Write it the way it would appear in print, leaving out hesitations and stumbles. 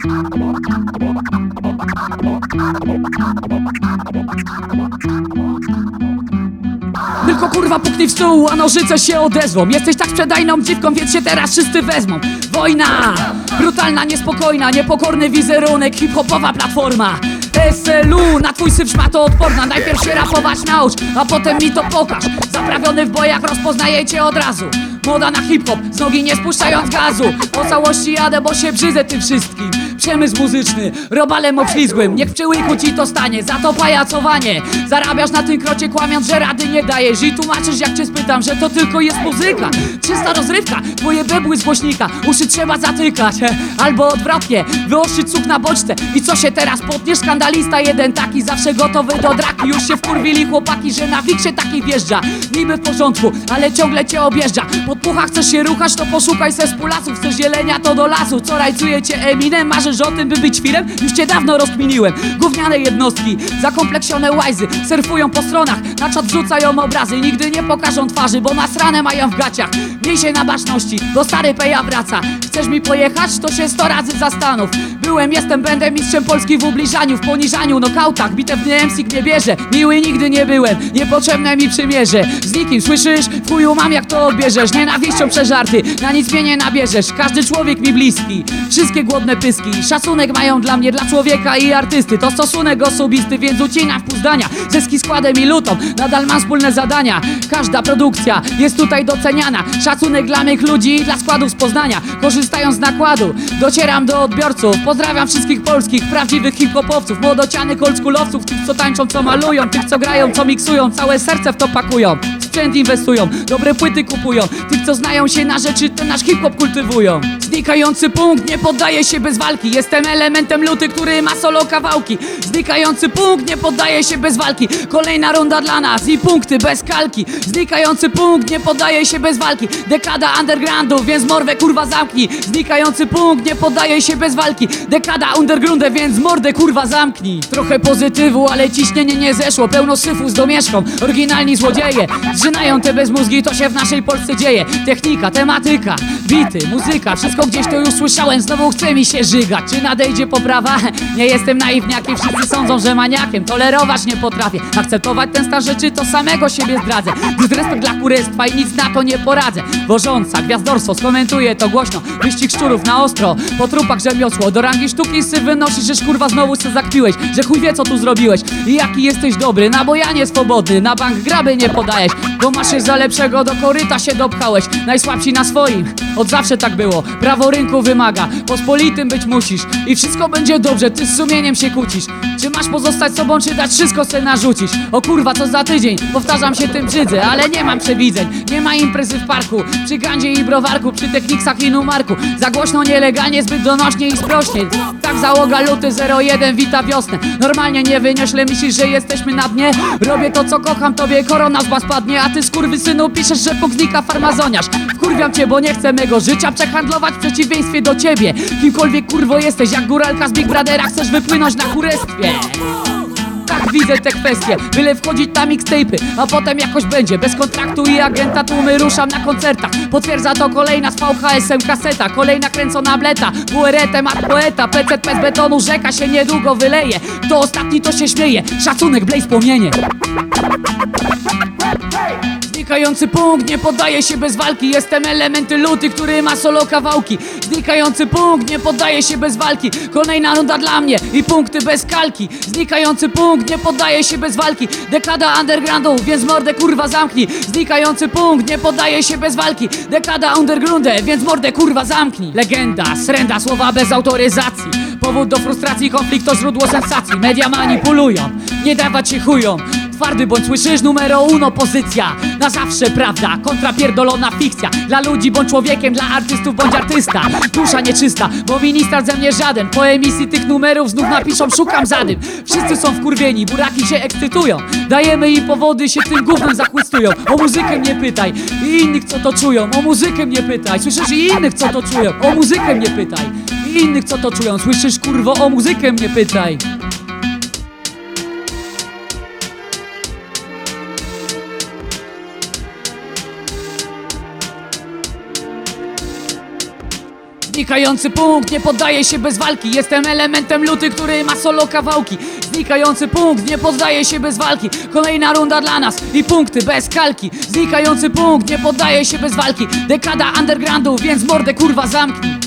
Tylko kurwa puknij w stół, a nożyce się odezwą. Jesteś tak sprzedajną dziwką, więc się teraz wszyscy wezmą. Wojna, brutalna, niespokojna, niepokorny wizerunek, hip-hopowa platforma. SLU, na twój syf szmato odporna. Najpierw się rapować naucz, a potem mi to pokaż. Zaprawiony w bojach rozpoznaję cię od razu. Moda na hip-hop, z nogi nie spuszczając gazu. Po całości jadę, bo się brzydzę tym wszystkim. Przemysł muzyczny, robalem obślizgłym. Niech w przyłyku ci to stanie, za to pajacowanie. Zarabiasz na tym krocie, kłamiąc, że rady nie dajesz. I tłumaczysz, jak cię spytam, że to tylko jest muzyka. Czysta rozrywka, twoje bebły z głośnika. Uszy trzeba zatykać, albo odwrotnie, wyostrzyć słuch na bodźce. I co się teraz potniesz? Skandalista jeden taki, zawsze gotowy do draki. Już się wkurwili chłopaki, że na wiksie taki wjeżdża. Niby w porządku, ale ciągle cię objeżdża. Pod pucha chcesz się ruchać, to poszukaj se spulasów. Chcesz zielenia, to do lasu. Co rajcuje cię Eminem? Marzysz o tym, by być świrem? Już cię dawno rozkminiłem. Gówniane jednostki, zakompleksione łajzy surfują po stronach, na czat wrzucają obrazy. Nigdy nie pokażą twarzy, bo nasrane mają w gaciach. Miej się na baczności, bo stary peja wraca. Chcesz mi pojechać? To się 100 razy zastanów. Byłem, jestem, będę mistrzem Polski w ubliżaniu, w poniżaniu, nokautach. Bitewny MC mnie bierze. Miły nigdy nie byłem, niepotrzebne mi przymierze. Z nikim, słyszysz? W chuju mam, jak to odbierzesz. Nienawiścią przeżarty, na nic mnie nie nabierzesz. Każdy człowiek mi bliski, wszystkie głodne pyski. Szacunek mają dla mnie, dla człowieka i artysty. To stosunek osobisty, więc ucinam w pół zdania. Zyski składem i lutą, nadal mam wspólne zadania. Każda produkcja jest tutaj doceniana. Szacunek dla mych ludzi i dla składów z Poznania. Korzystając z nakładu, docieram do odbiorców. Pozdrawiam wszystkich polskich, prawdziwych hip-hopowców. Młodocianych oldschoolowców, tych co tańczą, co malują, tych co grają, co miksują, całe serce w to pakują. Sprzęt inwestują, dobre płyty kupują. Tych co znają się na rzeczy, ten nasz hip-hop kultywują. Znikający punkt, nie poddaje się bez walki. Jestem elementem luty, który ma solo kawałki. Znikający punkt, nie poddaje się bez walki. Kolejna runda dla nas i punkty bez kalki. Znikający punkt, nie poddaje się bez walki. Dekada undergroundu, więc morwę kurwa zamknij. Znikający punkt, nie poddaje się bez walki. Dekada undergroundu, więc mordę kurwa zamknij. Trochę pozytywu, ale ciśnienie nie zeszło. Pełno syfu z domieszką, oryginalni złodzieje. Zżynają te bezmózgi, to się w naszej Polsce dzieje. Technika, tematyka, bity, muzyka, wszystko gdzieś to już słyszałem. Znowu chce mi się żygać. Czy nadejdzie poprawa? Nie jestem naiwniakiem, wszyscy sądzą, że maniakiem. Tolerować nie potrafię, akceptować ten stan rzeczy, to samego siebie zdradzę. Gdy respekt dla kurestwa i nic na to nie poradzę. Wożąca, gwiazdorstwo, skomentuję to głośno. Wyścig szczurów na ostro, po trupach rzemiosło. Do rangi sztuki syf wynosisz, żeż kurwa znowu se zakpiłeś. Że chuj wie co tu zrobiłeś i jaki jesteś dobry. Na bojanie swobodny, na bank graby nie podajesz. Bo masz się za lepszego, do koryta się dopchałeś. Najsłabsi na swoim, od zawsze tak było. Prawo rynku wymaga, pospolitym być musisz. I wszystko będzie dobrze, ty z sumieniem się kłócisz. Czy masz pozostać sobą, czy dać wszystko se narzucić? O kurwa, co za tydzień, powtarzam się tym brzydzę. Ale nie mam przewidzeń, nie ma imprezy w parku. Przy gandzie i browarku, przy techniksach i numarku. Za głośno, nielegalnie, zbyt donośnie i sprośnie. Tak załoga luty 01 wita wiosnę. Normalnie nie wyniośle, myślisz, że jesteśmy na dnie? Robię to co kocham, tobie korona z was padnie. A ty skurwysynu piszesz, że puknika farmazoniarz. Wkurwiam cię, bo nie chcę mego życia przehandlować w przeciwieństwie do ciebie. Kimkolwiek kurwo jesteś, jak góralka z Big Brothera, chcesz wypłynąć na kurestwie. Tak widzę te kwestie, byle wchodzić na mixtape'y, a potem jakoś będzie. Bez kontraktu i agenta tłumy ruszam na koncertach. Potwierdza to kolejna z VHS-em kaseta, kolejna kręcona bleta. WRE temat poeta, PCP z betonu, rzeka się niedługo wyleje. Kto ostatni to się śmieje, szacunek Blaze płomienie. Znikający punkt, nie poddaje się bez walki. Jestem elementy luty, który ma solo kawałki. Znikający punkt, nie poddaje się bez walki. Kolejna runda dla mnie i punkty bez kalki. Znikający punkt, nie poddaje się bez walki. Dekada undergroundu, więc mordę kurwa zamknij. Znikający punkt, nie poddaje się bez walki. Dekada undergroundu, więc mordę kurwa zamknij. Legenda, srenda, słowa bez autoryzacji. Powód do frustracji, konflikt to źródło sensacji. Media manipulują, nie dawać się chujom. Twardy bądź, słyszysz? Numero uno pozycja. Na zawsze prawda, kontrapierdolona fikcja. Dla ludzi bądź człowiekiem, dla artystów bądź artysta. Dusza nieczysta, bo ministar ze mnie żaden. Po emisji tych numerów znów napiszą szukam zadym. Wszyscy są wkurwieni, buraki się ekscytują. Dajemy im powody, się tym gównem zachłystują. O muzykę mnie pytaj i innych co to czują. O muzykę mnie pytaj, słyszysz? I innych co to czują. O muzykę mnie pytaj i innych co to czują. Słyszysz kurwo? O muzykę mnie pytaj. Znikający punkt, nie poddaje się bez walki. Jestem elementem luty, który ma solo kawałki. Znikający punkt, nie poddaje się bez walki. Kolejna runda dla nas i punkty bez kalki. Znikający punkt, nie poddaje się bez walki. Dekada undergroundu, więc mordę kurwa zamknij.